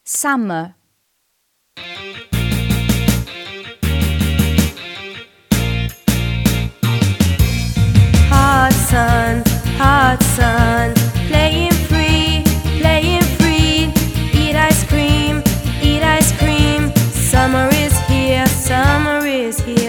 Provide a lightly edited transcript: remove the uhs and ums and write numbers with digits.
Summer. Hot sun, playing free, eat ice cream, summer is here,